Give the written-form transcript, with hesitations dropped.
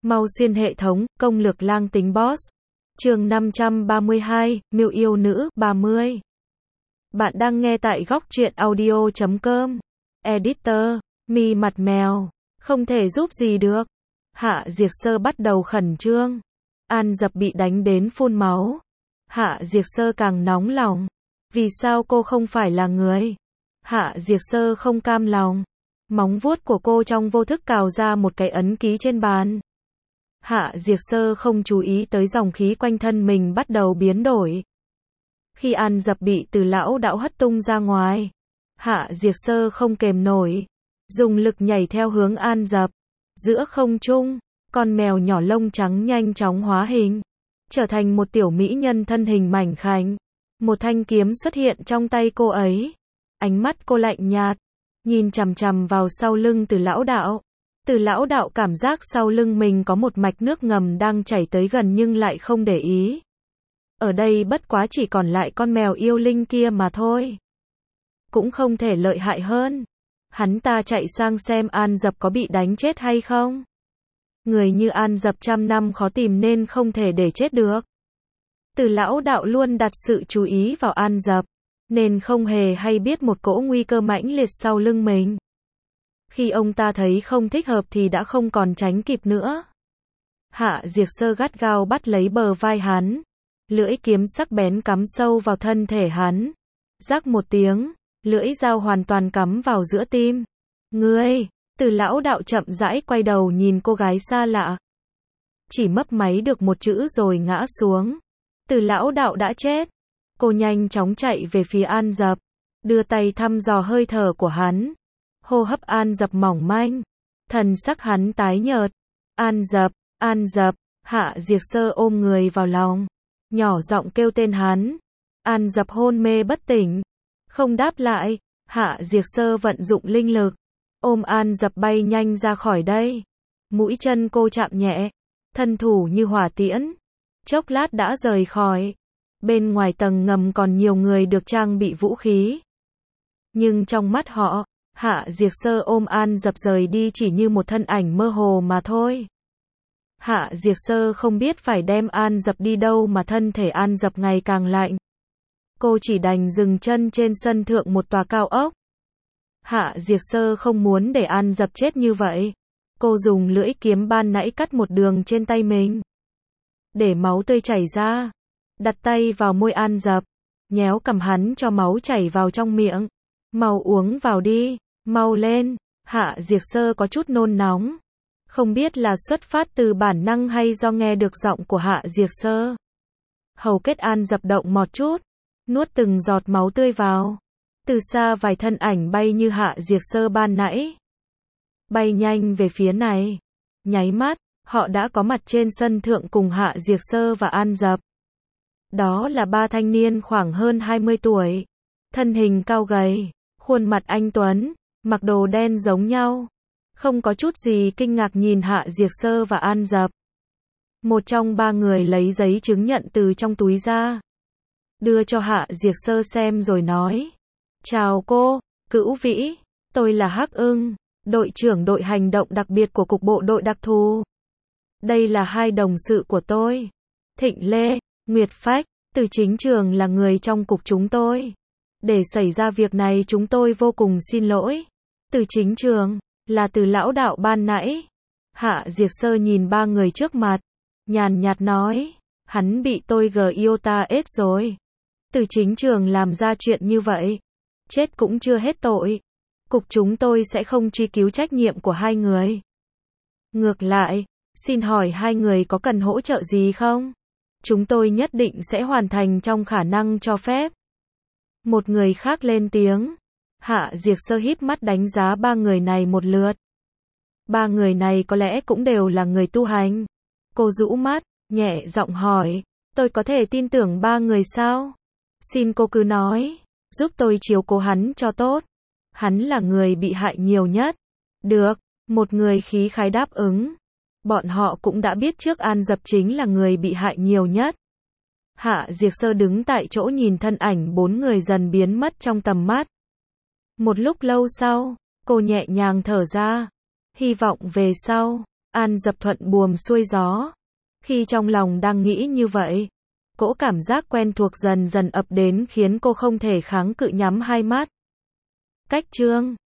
Mau xuyên hệ thống, công lược lang tính boss. Chương 532, Mưu yêu nữ, 30. Bạn đang nghe tại góc truyện audio.com. Editor, mi mặt mèo, không thể giúp gì được. Hạ Diệt Sơ bắt đầu khẩn trương. An Dập bị đánh đến phun máu. Hạ Diệt Sơ càng nóng lòng. Vì sao cô không phải là người? Hạ Diệt Sơ không cam lòng. Móng vuốt của cô trong vô thức cào ra một cái ấn ký trên bàn. Hạ Diệt Sơ không chú ý tới dòng khí quanh thân mình bắt đầu biến đổi. Khi An Dập bị Từ lão đạo hất tung ra ngoài, Hạ Diệt Sơ không kềm nổi, dùng lực nhảy theo hướng An Dập. Giữa không trung, con mèo nhỏ lông trắng nhanh chóng hóa hình, trở thành một tiểu mỹ nhân thân hình mảnh khảnh. Một thanh kiếm xuất hiện trong tay cô ấy. Ánh mắt cô lạnh nhạt, nhìn chằm chằm vào sau lưng Từ lão đạo. Từ lão đạo cảm giác sau lưng mình có một mạch nước ngầm đang chảy tới gần nhưng lại không để ý. Ở đây bất quá chỉ còn lại con mèo yêu linh kia mà thôi. Cũng không thể lợi hại hơn. Hắn ta chạy sang xem An Dập có bị đánh chết hay không. Người như An Dập trăm năm khó tìm nên không thể để chết được. Từ lão đạo luôn đặt sự chú ý vào An Dập, nên không hề hay biết một cỗ nguy cơ mãnh liệt sau lưng mình. Khi ông ta thấy không thích hợp thì đã không còn tránh kịp nữa. Hạ Diệt Sơ gắt gao bắt lấy bờ vai hắn. Lưỡi kiếm sắc bén cắm sâu vào thân thể hắn. Rắc một tiếng, lưỡi dao hoàn toàn cắm vào giữa tim. Ngươi! Từ lão đạo chậm rãi quay đầu nhìn cô gái xa lạ. Chỉ mấp máy được một chữ rồi ngã xuống. Từ lão đạo đã chết. Cô nhanh chóng chạy về phía An Dập, đưa tay thăm dò hơi thở của hắn. Hô hấp An Dập mỏng manh, thần sắc hắn tái nhợt. An Dập, Hạ Diệt Sơ ôm người vào lòng, nhỏ giọng kêu tên hắn. An Dập hôn mê bất tỉnh, không đáp lại. Hạ Diệt Sơ vận dụng linh lực, ôm An Dập bay nhanh ra khỏi đây. Mũi chân cô chạm nhẹ, thân thủ như hỏa tiễn, chốc lát đã rời khỏi. Bên ngoài tầng ngầm còn nhiều người được trang bị vũ khí. Nhưng trong mắt họ, Hạ Diệt Sơ ôm An Dập rời đi chỉ như một thân ảnh mơ hồ mà thôi. Hạ Diệt Sơ không biết phải đem An Dập đi đâu mà thân thể An Dập ngày càng lạnh. Cô chỉ đành dừng chân trên sân thượng một tòa cao ốc. Hạ Diệt Sơ không muốn để An Dập chết như vậy. Cô dùng lưỡi kiếm ban nãy cắt một đường trên tay mình, để máu tươi chảy ra. Đặt tay vào môi An Dập, nhéo cằm hắn cho máu chảy vào trong miệng. Mau uống vào đi, mau lên. Hạ Diệt Sơ có chút nôn nóng. Không biết là xuất phát từ bản năng hay do nghe được giọng của Hạ Diệt Sơ. Hầu kết An Dập động một chút, nuốt từng giọt máu tươi vào. Từ xa vài thân ảnh bay như Hạ Diệt Sơ ban nãy, bay nhanh về phía này. Nháy mắt, họ đã có mặt trên sân thượng cùng Hạ Diệt Sơ và An Dập. Đó là ba thanh niên khoảng hơn 20 tuổi. Thân hình cao gầy, khuôn mặt anh tuấn, mặc đồ đen giống nhau. Không có chút gì kinh ngạc nhìn Hạ Diệt Sơ và An Dập. Một trong ba người lấy giấy chứng nhận từ trong túi ra, đưa cho Hạ Diệt Sơ xem rồi nói. Chào cô, Cửu Vĩ, tôi là Hắc Ưng, đội trưởng đội hành động đặc biệt của Cục Bộ đội đặc thù. Đây là hai đồng sự của tôi, Thịnh Lê, Nguyệt Phách. Từ Chính Trường là người trong cục chúng tôi. Để xảy ra việc này chúng tôi vô cùng xin lỗi. Từ Chính Trường là Từ lão đạo ban nãy. Hạ Diệt Sơ nhìn ba người trước mặt, nhàn nhạt nói. Hắn bị tôi GIOTA rồi. Từ Chính Trường làm ra chuyện như vậy, chết cũng chưa hết tội. Cục chúng tôi sẽ không truy cứu trách nhiệm của hai người. Ngược lại, xin hỏi hai người có cần hỗ trợ gì không? Chúng tôi nhất định sẽ hoàn thành trong khả năng cho phép. Một người khác lên tiếng. Hạ Diệt Sơ híp mắt đánh giá ba người này một lượt. Ba người này có lẽ cũng đều là người tu hành. Cô rũ mắt, nhẹ giọng hỏi. Tôi có thể tin tưởng ba người sao? Xin cô cứ nói, giúp tôi chiếu cố hắn cho tốt. Hắn là người bị hại nhiều nhất. Được, một người khí khái đáp ứng. Bọn họ cũng đã biết trước An Dập chính là người bị hại nhiều nhất. Hạ Diệt Sơ đứng tại chỗ nhìn thân ảnh bốn người dần biến mất trong tầm mắt. Một lúc lâu sau, cô nhẹ nhàng thở ra. Hy vọng về sau, An dập thuận buồm xuôi gió. Khi trong lòng đang nghĩ như vậy, cỗ cảm giác quen thuộc dần dần ập đến khiến cô không thể kháng cự nhắm hai mắt. Cách chương